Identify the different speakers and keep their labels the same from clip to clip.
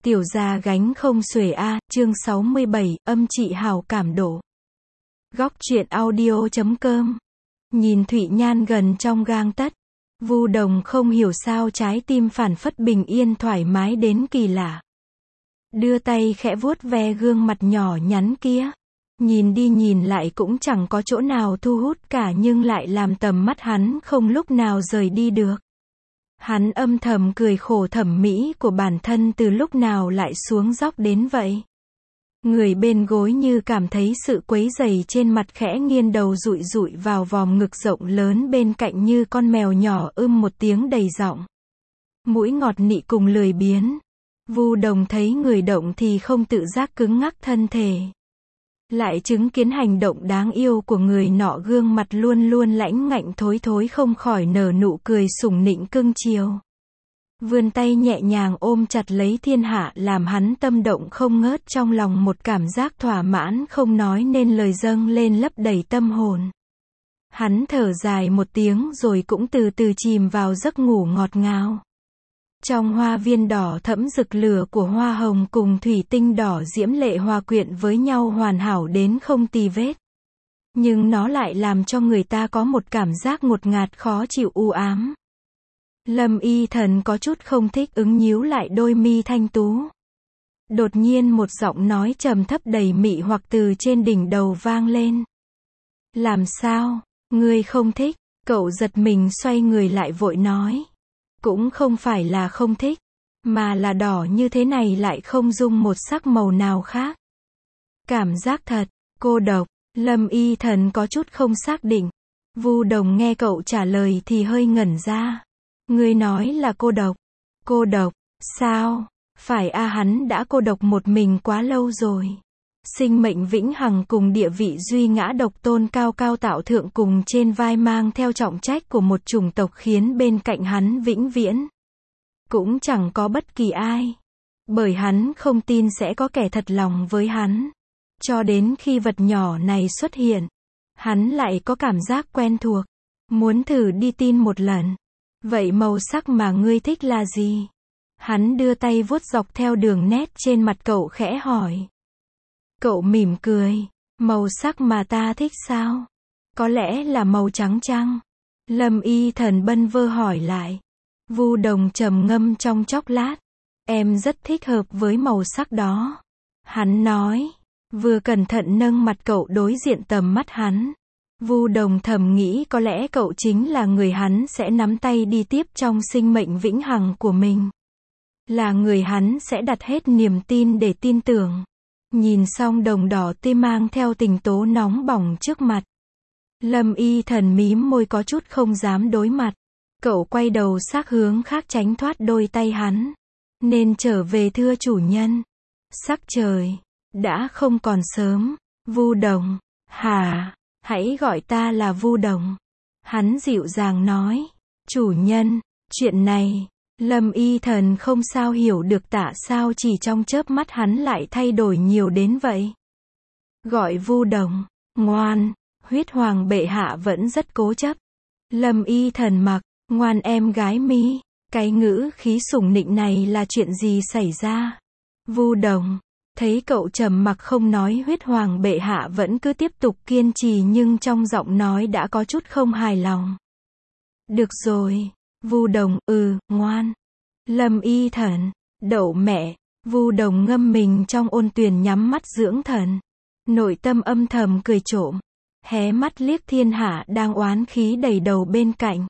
Speaker 1: Tiểu gia gánh không xuể a, chương 67, âm chị hào cảm độ. Góc truyện audio.com. Nhìn Thụy Nhan gần trong gang tấc, Vu Đồng không hiểu sao trái tim phảng phất bình yên thoải mái đến kỳ lạ. Đưa tay khẽ vuốt ve gương mặt nhỏ nhắn kia. Nhìn đi nhìn lại cũng chẳng có chỗ nào thu hút cả nhưng lại làm tầm mắt hắn không lúc nào rời đi được. Hắn âm thầm cười khổ thẩm mỹ của bản thân từ lúc nào lại xuống dốc đến vậy. Người bên gối như cảm thấy sự quấy rầy trên mặt khẽ nghiêng đầu dụi dụi vào vòm ngực rộng lớn bên cạnh như con mèo nhỏ một tiếng đầy giọng. Mũi ngọt nị cùng lười biếng. Vu Đồng thấy người động thì không tự giác cứng ngắc thân thể. Lại chứng kiến hành động đáng yêu của người nọ, gương mặt luôn luôn lãnh ngạnh thối thối không khỏi nở nụ cười sủng nịnh cưng chiều. Vươn tay nhẹ nhàng ôm chặt lấy thiên hạ làm hắn tâm động không ngớt, trong lòng một cảm giác thỏa mãn không nói nên lời dâng lên lấp đầy tâm hồn. Hắn thở dài một tiếng rồi cũng từ từ chìm vào giấc ngủ ngọt ngào. Trong hoa viên đỏ thẫm rực lửa của hoa hồng cùng thủy tinh đỏ diễm lệ hòa quyện với nhau hoàn hảo đến không tì vết. Nhưng nó lại làm cho người ta có một cảm giác ngột ngạt khó chịu u ám. Lâm Y Thần có chút không thích ứng nhíu lại đôi mi thanh tú. Đột nhiên một giọng nói trầm thấp đầy mị hoặc từ trên đỉnh đầu vang lên. Làm sao, ngươi không thích? Cậu giật mình xoay người lại vội nói. Cũng không phải là không thích, mà là đỏ như thế này lại không dung một sắc màu nào khác. Cảm giác thật cô độc. Lâm Y Thần có chút không xác định. Vu Đồng nghe cậu trả lời thì hơi ngẩn ra. Ngươi nói là cô độc. Cô độc? Sao? Phải a, hắn đã cô độc một mình quá lâu rồi. Sinh mệnh vĩnh hằng cùng địa vị duy ngã độc tôn cao cao tạo thượng cùng trên vai mang theo trọng trách của một chủng tộc khiến bên cạnh hắn vĩnh viễn cũng chẳng có bất kỳ ai. Bởi hắn không tin sẽ có kẻ thật lòng với hắn. Cho đến khi vật nhỏ này xuất hiện, hắn lại có cảm giác quen thuộc. Muốn thử đi tin một lần. Vậy màu sắc mà ngươi thích là gì? Hắn đưa tay vuốt dọc theo đường nét trên mặt cậu khẽ hỏi. Cậu mỉm cười. Màu sắc mà ta thích sao? Có lẽ là màu trắng chăng? Lâm Y Thần bâng vơ hỏi lại. Vu Đồng trầm ngâm trong chốc lát. Em rất thích hợp với màu sắc đó. Hắn nói. Vừa cẩn thận nâng mặt cậu đối diện tầm mắt hắn. Vu Đồng thầm nghĩ có lẽ cậu chính là người hắn sẽ nắm tay đi tiếp trong sinh mệnh vĩnh hằng của mình. Là người hắn sẽ đặt hết niềm tin để tin tưởng. Nhìn xong đồng đỏ tươi mang theo tình tố nóng bỏng trước mặt. Lâm Y Thần mím môi có chút không dám đối mặt. Cậu quay đầu sát hướng khác tránh thoát đôi tay hắn. Nên trở về thưa chủ nhân. Sắc trời đã không còn sớm. Vu Đồng. Hả? Hãy gọi ta là Vu Đồng. Hắn dịu dàng nói. Chủ nhân, chuyện này. Lâm Y Thần không sao hiểu được tại sao chỉ trong chớp mắt hắn lại thay đổi nhiều đến vậy. Gọi Vu Đồng. Ngoan. Huyết Hoàng bệ hạ vẫn rất cố chấp. Lâm Y Thần mặc. Ngoan em gái mi. Cái ngữ khí sủng nịnh này là chuyện gì xảy ra? Vu Đồng. Thấy cậu trầm mặc không nói, Huyết Hoàng bệ hạ vẫn cứ tiếp tục kiên trì nhưng trong giọng nói đã có chút không hài lòng. Được rồi. Vu Đồng. Ngoan. Lâm Y Thần. Đậu mẹ. Vu Đồng ngâm mình trong ôn tuyền nhắm mắt dưỡng thần. Nội tâm âm thầm cười trộm. Hé mắt liếc thiên hạ đang oán khí đầy đầu bên cạnh.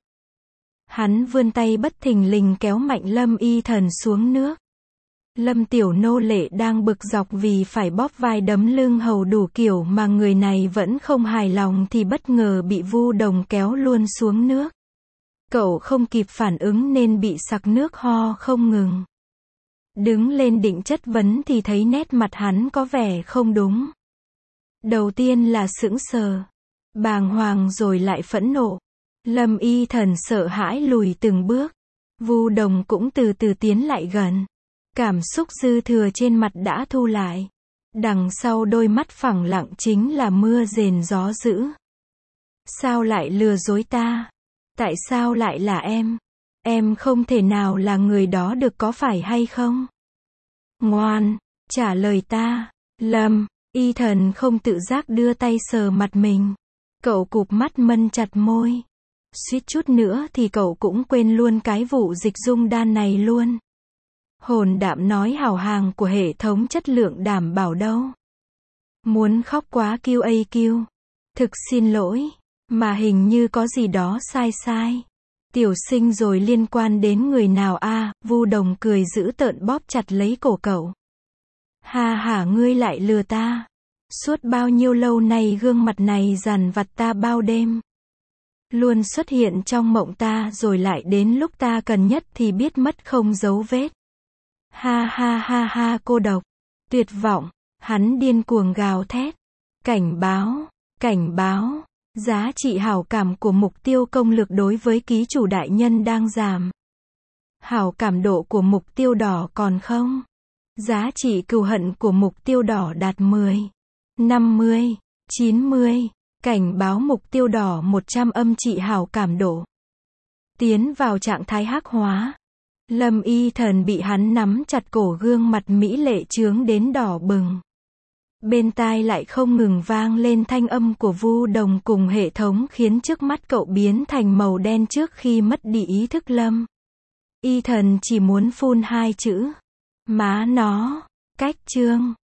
Speaker 1: Hắn vươn tay bất thình lình kéo mạnh Lâm Y Thần xuống nước. Lâm tiểu nô lệ đang bực dọc vì phải bóp vai đấm lưng hầu đủ kiểu mà người này vẫn không hài lòng thì bất ngờ bị Vu Đồng kéo luôn xuống nước. Cậu không kịp phản ứng nên bị sặc nước ho không ngừng. Đứng lên định chất vấn thì thấy nét mặt hắn có vẻ không đúng. Đầu tiên là sững sờ, bàng hoàng rồi lại phẫn nộ. Lâm Y Thần sợ hãi lùi từng bước. Vu Đồng cũng từ từ tiến lại gần. Cảm xúc dư thừa trên mặt đã thu lại. Đằng sau đôi mắt phẳng lặng chính là mưa rền gió dữ. Sao lại lừa dối ta? Tại sao lại là em? Em không thể nào là người đó được có phải hay không? Ngoan, trả lời ta. Lâm, Ethan không tự giác đưa tay sờ mặt mình. Cậu cụp mắt mân chặt môi. Suýt chút nữa thì cậu cũng quên luôn cái vụ dịch dung đan này luôn. Hồn đạm nói hào hàng của hệ thống chất lượng đảm bảo đâu. Muốn khóc quá QAQ. Thực xin lỗi, mà hình như có gì đó sai sai. Tiểu sinh rồi liên quan đến người nào a? Vu Đồng cười dữ tợn bóp chặt lấy cổ cậu. Ha hả, ngươi lại lừa ta. Suốt bao nhiêu lâu nay gương mặt này dằn vặt ta bao đêm. Luôn xuất hiện trong mộng ta rồi lại đến lúc ta cần nhất thì biết mất không dấu vết. Ha ha ha ha, cô độc. Tuyệt vọng. Hắn điên cuồng gào thét. Cảnh báo. Cảnh báo. Giá trị hảo cảm của mục tiêu công lực đối với ký chủ đại nhân đang giảm. Hảo cảm độ của mục tiêu đỏ còn không. Giá trị cừu hận của mục tiêu đỏ đạt 10, 50, 90. Cảnh báo mục tiêu đỏ 100 âm trị hảo cảm độ. Tiến vào trạng thái hắc hóa. Lâm Ethan bị hắn nắm chặt cổ, gương mặt mỹ lệ chướng đến đỏ bừng. Bên tai lại không ngừng vang lên thanh âm của Vu Đồng cùng hệ thống khiến trước mắt cậu biến thành màu đen trước khi mất đi ý thức. Lâm Ethan chỉ muốn phun hai chữ. Má nó. Cách chương